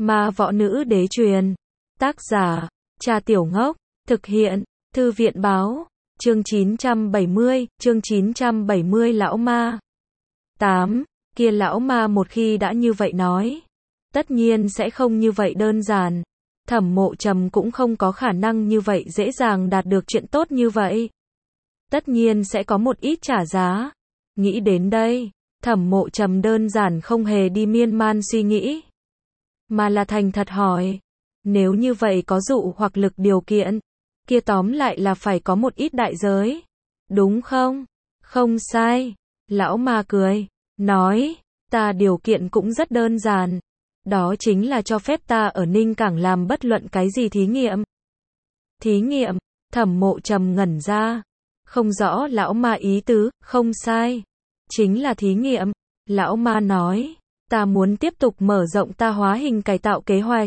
Ma võ nữ đế truyền. Tác giả, Trà Tiểu Ngốc. Thực hiện, Thư viện báo. Chương 970 Lão Ma. 8. Kia lão ma một khi đã như vậy nói, tất nhiên sẽ không như vậy đơn giản. Thẩm Mộ Trầm cũng không có khả năng như vậy dễ dàng đạt được chuyện tốt như vậy. Tất nhiên sẽ có một ít trả giá. Nghĩ đến đây, Thẩm Mộ Trầm đơn giản không hề đi miên man suy nghĩ, mà là thành thật hỏi, nếu như vậy có dụ hoặc lực điều kiện, kia tóm lại là phải có một ít đại giới, đúng không? Không sai. Lão ma cười, nói, ta điều kiện cũng rất đơn giản, đó chính là cho phép ta ở Ninh Cảng làm bất luận cái gì thí nghiệm. Thí nghiệm? Thẩm Mộ Trầm ngẩn ra, không rõ lão ma ý tứ. Không sai, chính là thí nghiệm. Lão ma nói, ta muốn tiếp tục mở rộng ta hóa hình cải tạo kế hoạch.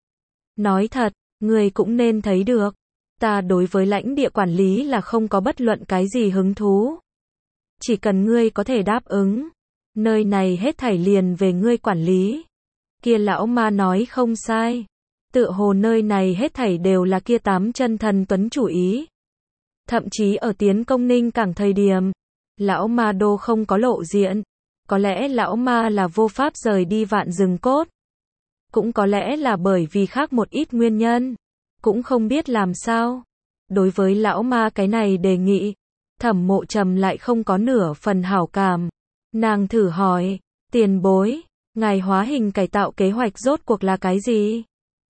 Nói thật, người cũng nên thấy được, ta đối với lãnh địa quản lý là không có bất luận cái gì hứng thú. Chỉ cần ngươi có thể đáp ứng, nơi này hết thảy liền về ngươi quản lý. Kia lão ma nói không sai, tựa hồ nơi này hết thảy đều là kia 8 chân thần tuấn chủ ý. Thậm chí ở tiến công Ninh Cảng thời điểm, lão ma đô không có lộ diện. Có lẽ lão ma là vô pháp rời đi Vạn Rừng Cốt, cũng có lẽ là bởi vì khác một ít nguyên nhân, cũng không biết làm sao. Đối với lão ma cái này đề nghị, Thẩm Mộ Trầm lại không có nửa phần hảo cảm. Nàng thử hỏi, tiền bối, ngài hóa hình cải tạo kế hoạch rốt cuộc là cái gì?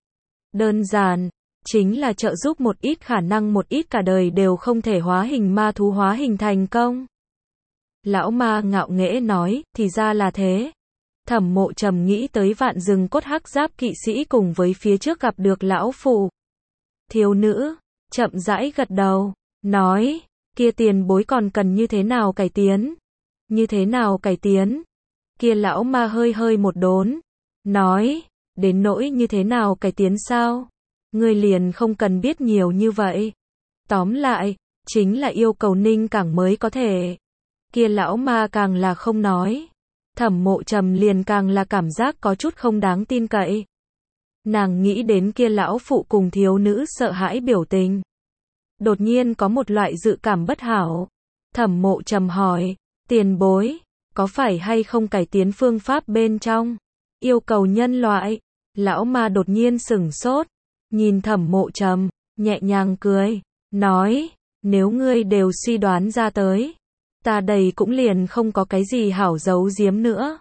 Đơn giản, chính là trợ giúp một ít khả năng một ít cả đời đều không thể hóa hình ma thú hóa hình thành công. Lão ma ngạo nghễ nói, thì ra là thế. Thẩm Mộ Trầm nghĩ tới Vạn Rừng Cốt hắc giáp kỵ sĩ cùng với phía trước gặp được lão phụ. Thiếu nữ, chậm rãi gật đầu, nói, kia tiền bối còn cần như thế nào cải tiến? Như thế nào cải tiến? Kia lão ma hơi một đốn, nói, đến nỗi như thế nào cải tiến sao? Ngươi liền không cần biết nhiều như vậy. Tóm lại, chính là yêu cầu Ninh Cảng mới có thể. Kia lão ma càng là không nói, Thẩm Mộ Trầm liền càng là cảm giác có chút không đáng tin cậy. Nàng nghĩ đến kia lão phụ cùng thiếu nữ sợ hãi biểu tình, đột nhiên có một loại dự cảm bất hảo. Thẩm Mộ Trầm hỏi, tiền bối, có phải hay không cải tiến phương pháp bên trong yêu cầu nhân loại? Lão ma đột nhiên sửng sốt, nhìn Thẩm Mộ Trầm, nhẹ nhàng cười, nói, nếu ngươi đều suy đoán ra tới, ta đây cũng liền không có cái gì hảo giấu giếm nữa.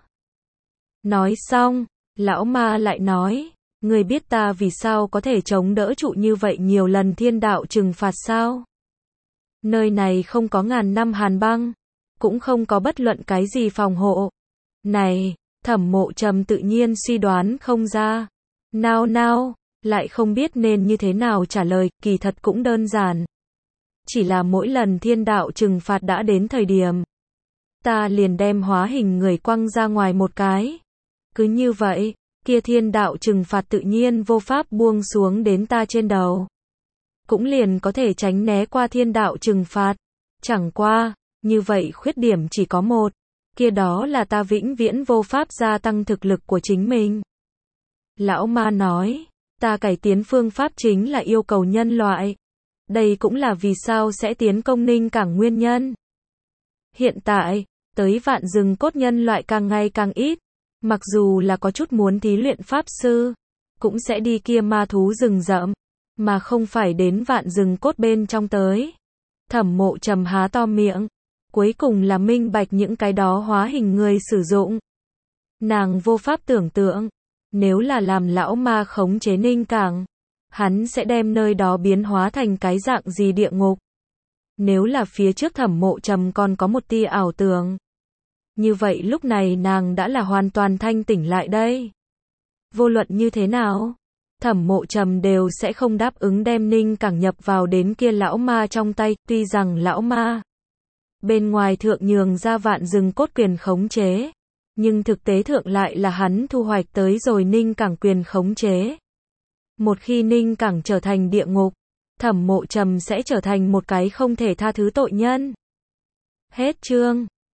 Nói xong, lão ma lại nói, ngươi biết ta vì sao có thể chống đỡ trụ như vậy nhiều lần thiên đạo trừng phạt sao? Nơi này không có ngàn năm hàn băng, cũng không có bất luận cái gì phòng hộ. Này, Thẩm Mộ Trầm tự nhiên suy đoán không ra. Nào, lại không biết nên như thế nào trả lời, kỳ thật cũng đơn giản. Chỉ là mỗi lần thiên đạo trừng phạt đã đến thời điểm, ta liền đem hóa hình người quăng ra ngoài một cái. Cứ như vậy, kia thiên đạo trừng phạt tự nhiên vô pháp buông xuống đến ta trên đầu. Cũng liền có thể tránh né qua thiên đạo trừng phạt. Chẳng qua, như vậy khuyết điểm chỉ có một, kia đó là ta vĩnh viễn vô pháp gia tăng thực lực của chính mình. Lão ma nói, ta cải tiến phương pháp chính là yêu cầu nhân loại. Đây cũng là vì sao sẽ tiến công Ninh Cảng nguyên nhân. Hiện tại, tới Vạn Rừng Cốt nhân loại càng ngày càng ít, mặc dù là có chút muốn thí luyện pháp sư, cũng sẽ đi kia ma thú rừng rậm, mà không phải đến Vạn Rừng Cốt bên trong tới. Thẩm Mộ Trầm há to miệng, cuối cùng là minh bạch những cái đó hóa hình người sử dụng. Nàng vô pháp tưởng tượng, nếu là làm lão ma khống chế Ninh Cảng, hắn sẽ đem nơi đó biến hóa thành cái dạng gì địa ngục. Nếu là phía trước Thẩm Mộ Trầm còn có một tia ảo tưởng, như vậy lúc này nàng đã là hoàn toàn thanh tỉnh lại đây. Vô luận như thế nào, Thẩm Mộ Trầm đều sẽ không đáp ứng đem Ninh Cảng nhập vào đến kia lão ma trong tay. Tuy rằng lão ma bên ngoài thượng nhường ra Vạn Rừng Cốt quyền khống chế, nhưng thực tế thượng lại là hắn thu hoạch tới rồi Ninh Cảng quyền khống chế. Một khi Ninh Cảng trở thành địa ngục, Thẩm Mộ Trầm sẽ trở thành một cái không thể tha thứ tội nhân. Hết chương.